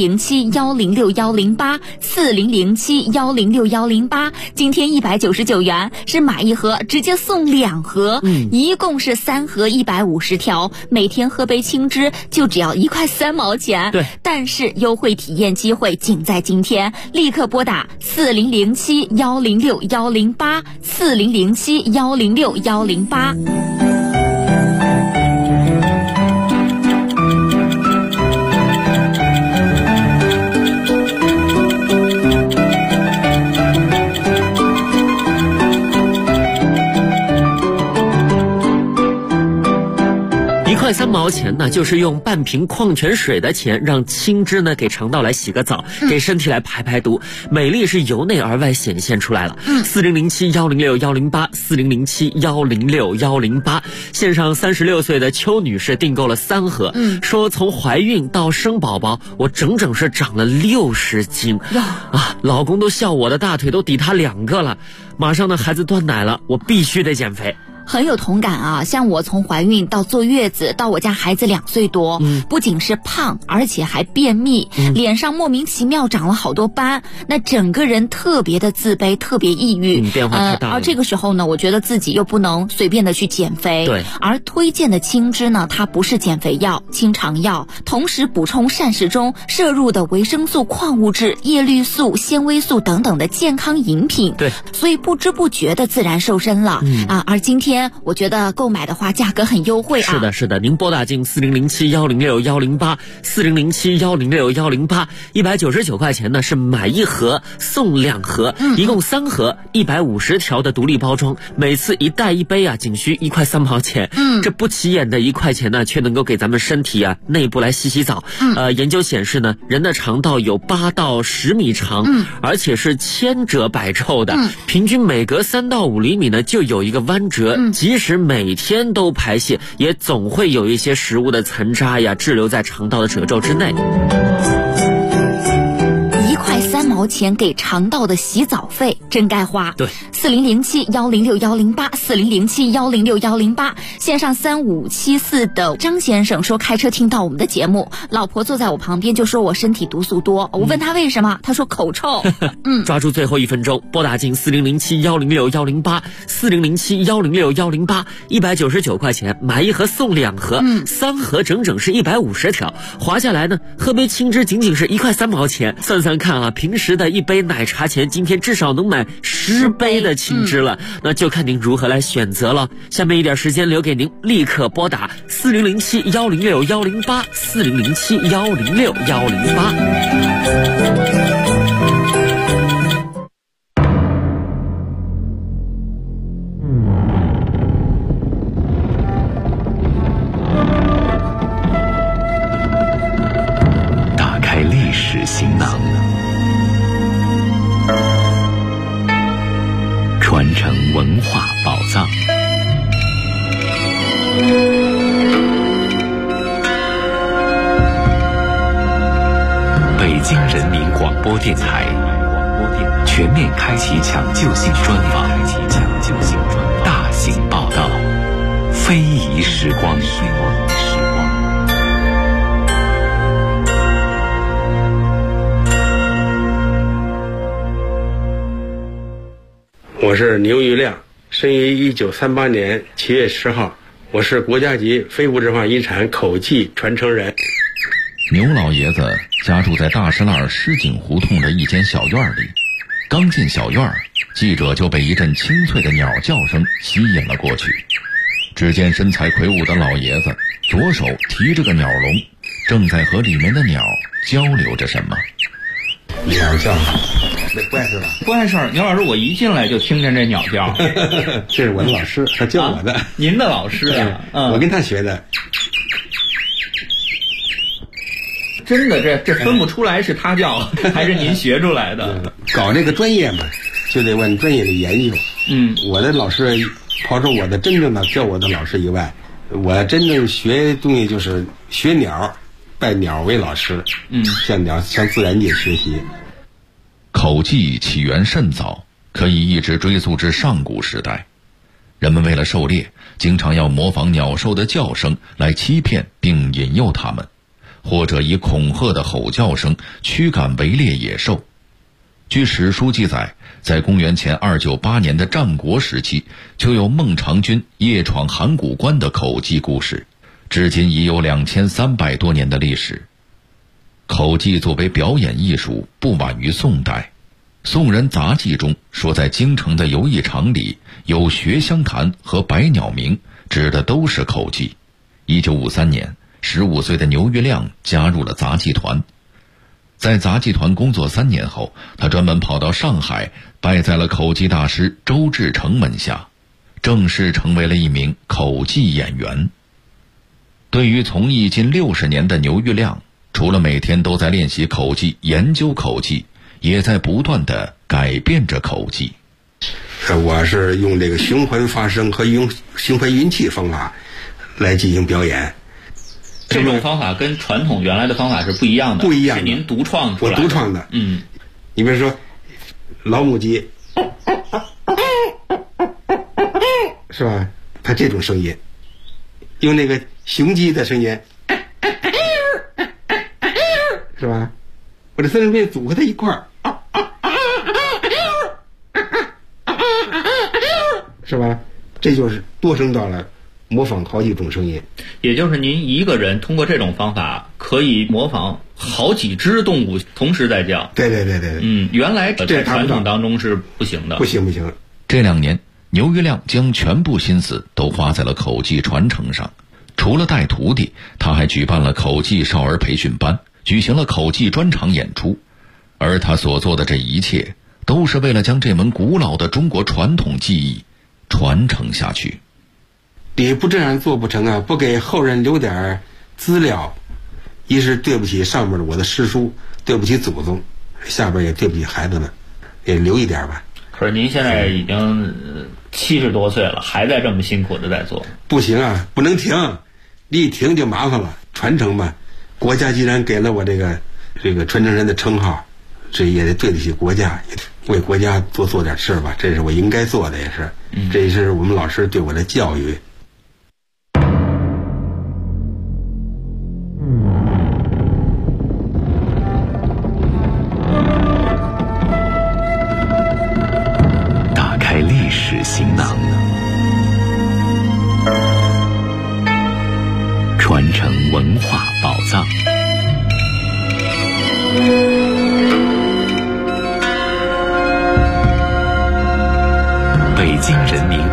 4007-106-108 4007-106-108，今天199元是买一盒直接送2盒，一共是3盒150条，每天喝杯青汁就只要1块3毛钱。 对， 但是优惠体验机会仅在今天，立刻拨打4007-106-108 4007-106-108。 1块3毛钱呢，就是用半瓶矿泉水的钱，让青汁呢给肠道来洗个澡，给身体来排排毒，美丽是由内而外显现出来了。4007-106-108 4007-106-108，线上36岁的邱女士订购了3盒，说从怀孕到生宝宝，我整整是长了60斤啊！老公都笑我的大腿都抵他2个了，马上呢孩子断奶了，我必须得减肥。 很有同感啊，像我从怀孕到坐月子到我家孩子2岁多，不仅是胖，而且还便秘，脸上莫名其妙长了好多斑，那整个人特别的自卑，特别抑郁， 变化太大了。 而这个时候呢，我觉得自己又不能随便的去减肥， 对， 而推荐的青汁呢，它不是减肥药、清肠药，同时补充膳食中摄入的维生素、矿物质、叶绿素、纤维素等等的健康饮品， 对， 所以不知不觉的自然瘦身了，而今天我觉得购买的话价格很优惠啊。 是的，是的，您拨打进4007-106-108 4007-106-108 199块钱呢是买1盒送2盒，一共3盒150条的独立包装，每次1袋1杯啊，仅需1块3毛钱。这不起眼的1块钱呢，却能够给咱们身体啊内部来洗洗澡。研究显示呢，人的肠道有8到10米长，而且是千折百皱的，平均每隔3到5厘米呢就有一个弯折，即使每天都排泄，也总会有一些食物的残渣呀滞留在肠道的褶皱之内。 1块3毛钱给肠道的洗澡费真该花。 对 ，4007-106-108 4007-106-108。线上3574的张先生说，开车听到我们的节目，老婆坐在我旁边就说我身体毒素多，我问他为什么，他说口臭。 抓住最后1分钟，拨打进4007-106-108 4007-106-108 199块钱买1盒送2盒，3盒整整是150条，划下来呢，喝杯青汁仅仅是1块3毛钱。算算看啊，平时的1杯奶茶钱，今天至少能买10杯的的青枝了，那就看您如何来选择了。下面一点时间留给您，立刻拨打4007-106-108 4007-106-108。 行囊，传承文化宝藏。北京人民广播电台全面开启抢救性专访，大型报道，非遗时光。 我是牛玉亮，生于1938年7月10号，我是国家级非物质文化遗产口技传承人。 牛老爷子家住在大石栏狮井胡同的一间小院里，刚进小院，记者就被一阵清脆的鸟叫声吸引了过去。只见身材魁梧的老爷子左手提着个鸟笼，正在和里面的鸟交流着什么。 鸟叫那不碍事吧？ 不碍事。牛老师，我一进来就听见这鸟叫。 这是我的老师，他教我的。 您的老师啊？ 我跟他学的。 真的，这分不出来是他教还是您学出来的。 搞这个专业嘛，就得问专业的研究。我的老师，刨出我的真正的教我的老师以外，我真正学东西就是学鸟，拜鸟为老师。向自然界学习。 口技起源甚早，可以一直追溯至上古时代。人们为了狩猎，经常要模仿鸟兽的叫声来欺骗并引诱它们，或者以恐吓的吼叫声驱赶围猎野兽。据史书记载，在公元前298年的战国时期，就有孟尝君夜闯函谷关的口技故事，至今已有2300多年的历史。口技作为表演艺术，不晚于宋代。宋人杂记中说，在京城的游艺场里有学香坛和百鸟鸣，指的都是口技。1953年，15岁的牛玉亮加入了杂技团。在杂技团工作3年后，他专门跑到上海，拜在了口技大师周志成门下，正式成为了一名口技演员。对于从艺近60年的牛玉亮，除了每天都在练习口技、研究口技，也在不断地改变着口技。 我是用这个循环发声和用循环运气方法来进行表演。 这种方法跟传统原来的方法是不一样的， 不一样的， 是您独创出来的。 我独创的。你比如说老母鸡，是吧？它这种声音，用那个雄鸡的声音。是吧？我这3声变组合在一块儿，是吧？这就是多声道了，模仿好几种声音。 也就是您一个人通过这种方法，可以模仿好几只动物同时在叫。 对。 原来在传统当中是不行的。 不行。 这2年，牛玉亮将全部心思都花在了口技传承上。除了带徒弟，他还举办了口技少儿培训班，举行了口技专场演出。而他所做的这一切，都是为了将这门古老的中国传统技艺传承下去。 你不这样做不成啊，不给后人留点资料，一是对不起上面的我的师叔，对不起祖宗，下边也对不起孩子们，也留一点吧。 可是您现在已经70多岁了，还在这么辛苦的在做。 不行啊，不能停，你一停就麻烦了。传承嘛，国家既然给了我这个传承人的称号，这也得对得起国家，也为国家多做点事吧，这是我应该做的，也是，这也是我们老师对我的教育。 打开历史行囊，传承文化宝藏。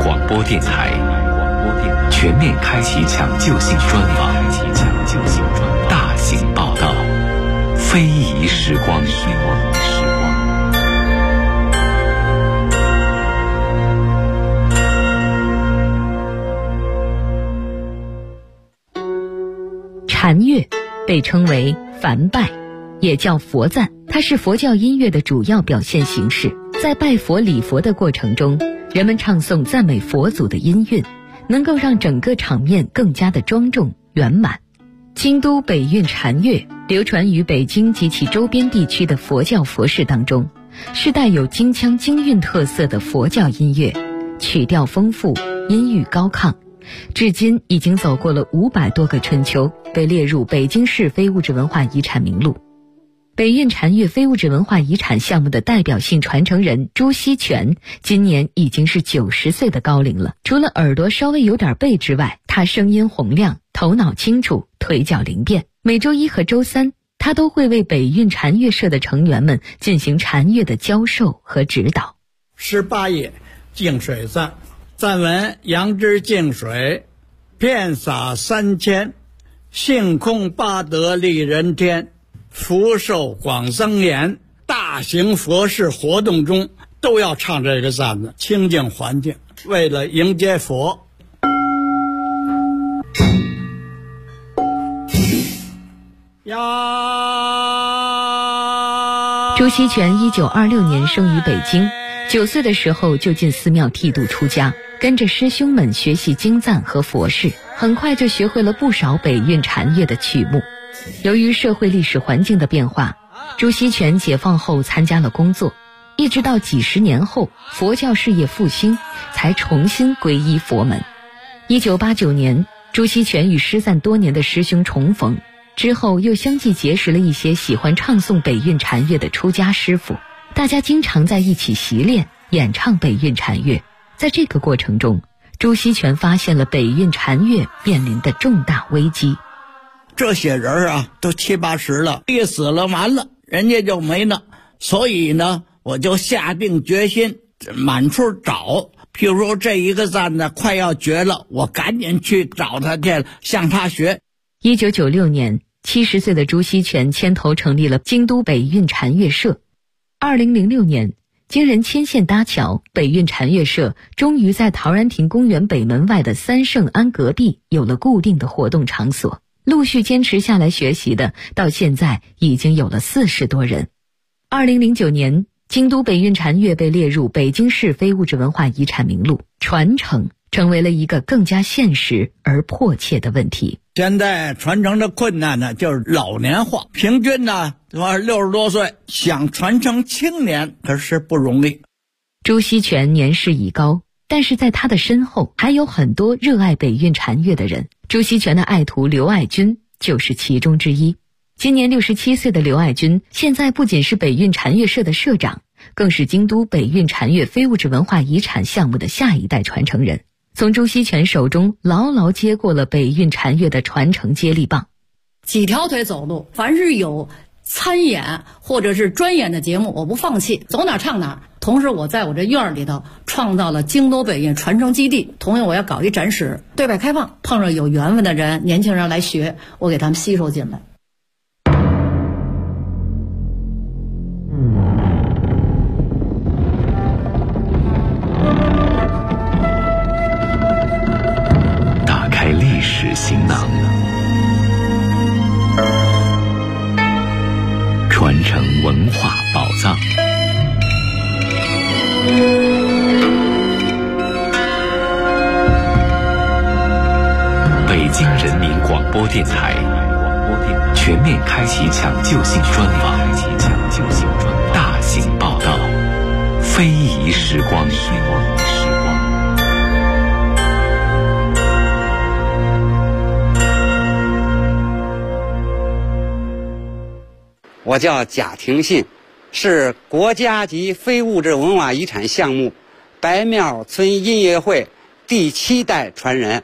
广播电台全面开启抢救性专访，大型报道，非遗时光。 禅乐被称为梵拜，也叫佛赞，它是佛教音乐的主要表现形式。在拜佛礼佛的过程中，人们唱诵赞美佛祖的音韵，能够让整个场面更加的庄重圆满。京都北韵禅乐流传于北京及其周边地区的佛教佛事当中，是带有京腔京韵特色的佛教音乐，曲调丰富，音域高亢，至今已经走过了500多个春秋，被列入北京市非物质文化遗产名录。北韵禅乐非物质文化遗产项目的代表性传承人朱锡全今年已经是90岁的高龄了。除了耳朵稍微有点背之外，他声音洪亮，头脑清楚，腿脚灵便。每周一和周三，他都会为北韵禅乐社的成员们进行禅乐的教授和指导。 18页净水赞，赞文：杨枝净水，遍洒3000，性空八德利人天，福寿广增延。大型佛事活动中都要唱这个赞子，清净环境，为了迎接佛。 朱锡全1926年生于北京，9岁的时候就进寺庙剃度出家，跟着师兄们学习经赞和佛事，很快就学会了不少北韵禅乐的曲目。由于社会历史环境的变化，朱锡全解放后参加了工作，一直到几十年后佛教事业复兴，才重新皈依佛门。1989年，朱锡全与失散多年的师兄重逢，之后又相继结识了一些喜欢唱诵北韵禅乐的出家师傅，大家经常在一起习练演唱北韵禅乐。在这个过程中，朱锡全发现了北韵禅乐面临的重大危机。 这些人啊，都70、80了，一死了完了，人家就没了。所以呢，我就下定决心满处找。譬如说这一个赞呢快要绝了，我赶紧去找他去，向他学。 1996年，70岁的朱锡全牵头成立了京都北韵禅乐社。2006年，经人牵线搭桥，北韵禅乐社终于在陶然亭公园北门外的三圣庵隔壁有了固定的活动场所。陆续坚持下来学习的，到现在已经有了40多人。2009年，京都北韵禅乐被列入北京市非物质文化遗产名录，传承成为了一个更加现实而迫切的问题。 现在传承的困难呢，就是老年化，平均呢60多岁，想传承青年可是不容易。 朱锡全年事已高，但是在他的身后还有很多热爱北韵禅乐的人。朱锡全的爱徒刘爱军就是其中之一。今年67岁的刘爱军，现在不仅是北韵禅乐社的社长，更是京都北韵禅乐非物质文化遗产项目的下一代传承人，从朱锡全手中牢牢接过了北韵禅乐的传承接力棒。 几条腿走路，凡是有参演或者是专演的节目，我不放弃，走哪唱哪。同时我在我这院里头创造了京都北韵传承基地，同样我要搞一展示，对外开放，碰上有缘分的人，年轻人来学，我给他们吸收进来。 打开历史行囊，传承文化宝藏。北京人民广播电台全面开启抢救性专访，大型报道，非遗时光。 我叫贾廷信，是国家级非物质文化遗产项目白庙村音乐会第7代传人。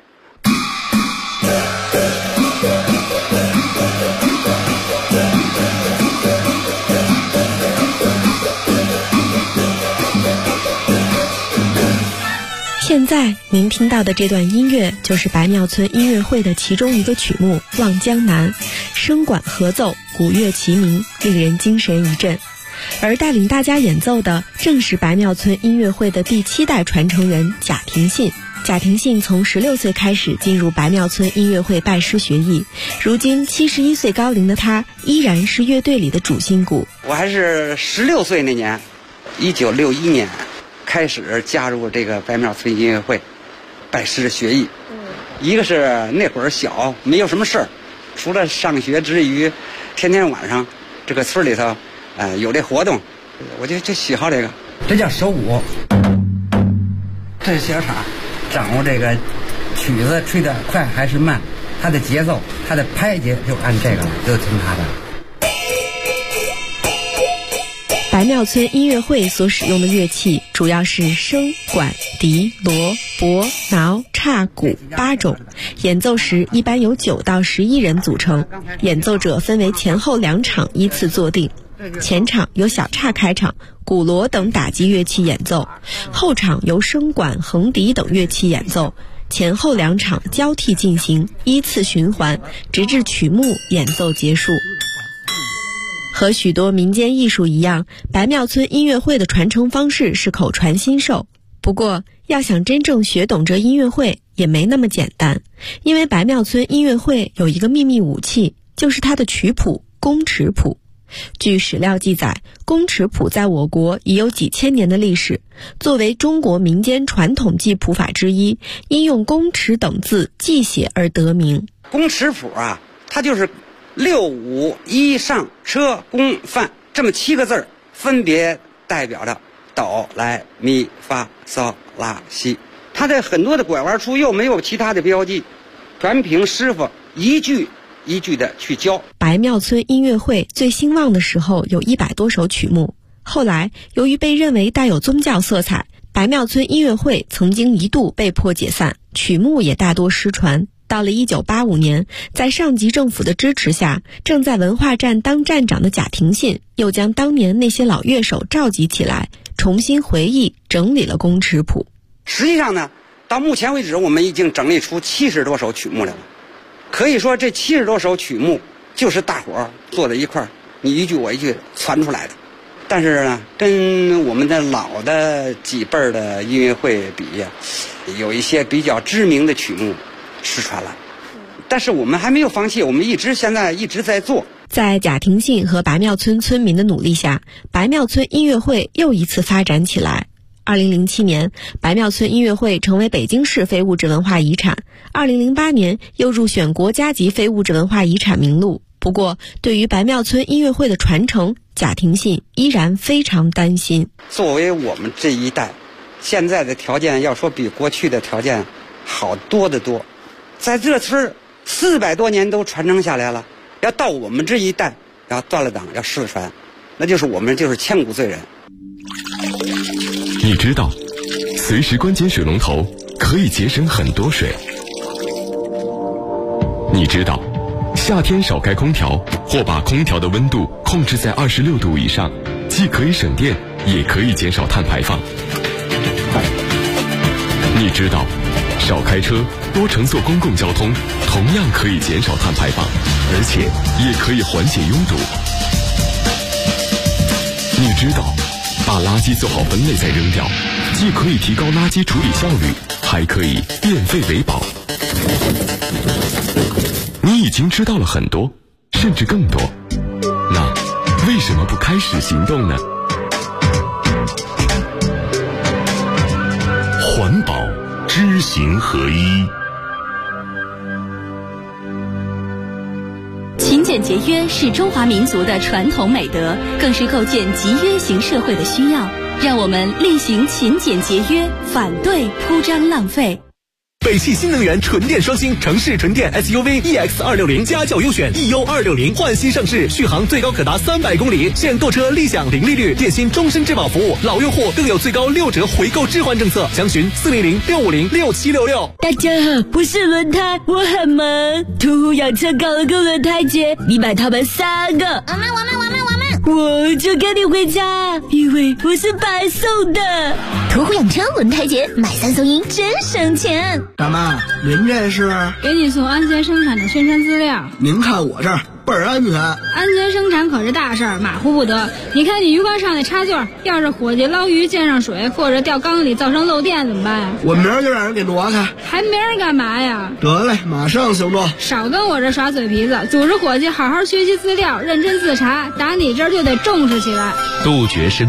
现在在您听到的这段音乐就是白庙村音乐会的其中一个曲目《望江南》，声管合奏，鼓乐齐鸣，令人精神一振。而带领大家演奏的正是白庙村音乐会的第7代传承人贾廷信。贾廷信从16岁开始进入白庙村音乐会拜师学艺，如今71岁高龄的他依然是乐队里的主心骨。 我还是16岁那年，1961年开始加入这个白庙村音乐会，拜师学艺。一个是那会儿小，没有什么事儿，除了上学之余，天天晚上这个村里头，有这活动，我就喜好这个。这叫手鼓，这是小叉，掌握这个曲子吹得快还是慢，它的节奏，它的拍节就按这个了，就听它的。 白庙村音乐会所使用的乐器主要是笙、管、笛、锣、钹、挠、叉、鼓8种，演奏时一般由9到11人组成，演奏者分为前后2场依次坐定。前场由小叉开场，鼓锣等打击乐器演奏，后场由笙管、横笛等乐器演奏，前后2场交替进行，依次循环，直至曲目演奏结束。和许多民间艺术一样，白庙村音乐会的传承方式是口传心授。不过，要想真正学懂这音乐会也没那么简单，因为白庙村音乐会有一个秘密武器，就是它的曲谱宫尺谱。据史料记载，宫尺谱在我国已有几千年的历史，作为中国民间传统记谱法之一，因用宫尺等字记写而得名。 宫尺谱啊，它就是6、5、1上车宫范这么7个字，分别代表着哆来咪发嗦拉西。它在很多的拐弯处又没有其他的标记，全凭师傅一句一句的去教。 白庙村音乐会最兴旺的时候有100多首曲目，后来由于被认为带有宗教色彩，白庙村音乐会曾经一度被迫解散，曲目也大多失传。到了1985年，在上级政府的支持下，正在文化站当站长的贾廷信又将当年那些老乐手召集起来，重新回忆整理了宫尺谱。 实际上呢，到目前为止我们已经整理出70多首曲目来了。可以说这70多首曲目就是大伙儿坐在一块儿，你一句我一句传出来的。但是呢，跟我们的老的几辈儿的音乐会比呀，有一些比较知名的曲目失传了。但是我们还没有放弃，我们现在一直在做。 在贾廷信和白庙村村民的努力下，白庙村音乐会又一次发展起来。2007年，白庙村音乐会成为北京市非物质文化遗产。2008年又入选国家级非物质文化遗产名录。不过，对于白庙村音乐会的传承，贾廷信依然非常担心。 作为我们这一代，现在的条件要说比过去的条件好多得多。在这村400多年都传承下来了，要到我们这一代要断了档，要失传，那就是我们就是千古罪人。 你知道，随时关紧水龙头可以节省很多水。你知道，夏天少开空调或把空调的温度控制在26度以上，既可以省电，也可以减少碳排放。你知道，少开车，多乘坐公共交通，同样可以减少碳排放，而且也可以缓解拥堵。你知道，把垃圾做好分类再扔掉，既可以提高垃圾处理效率，还可以变废为宝。你已经知道了很多，甚至更多，那为什么不开始行动呢？环保知行合一。 勤俭节约是中华民族的传统美德，更是构建集约型社会的需要。让我们厉行勤俭节约，反对铺张浪费。 北汽新能源纯电双星城市纯电 SUV EX260家轿优选 EU260焕新上市，续航最高可达300公里，现购车立享零利率，电信终身质保服务，老用户更有最高6折回购置换政策，详询400-650-6766。 大家好，我是轮胎，我很忙，途虎养车搞了个轮胎节，你买他们3个。 我们我就跟你回家，因为我是白送的。 途虎养车轮胎节，买3送1，真省钱。 大妈，您这是？ 给你送安全生产的宣传资料。 您看我这儿倍儿安全。 安全生产可是大事儿，马虎不得。你看你鱼缸上的插座，要是伙计捞鱼溅上水，或者掉缸里造成漏电怎么办呀？ 我明儿就让人给挪开。 还明儿干嘛呀？ 得嘞，马上行动。 少跟我这耍嘴皮子，组织伙计好好学习资料，认真自查，打你这儿就得重视起来。 杜绝身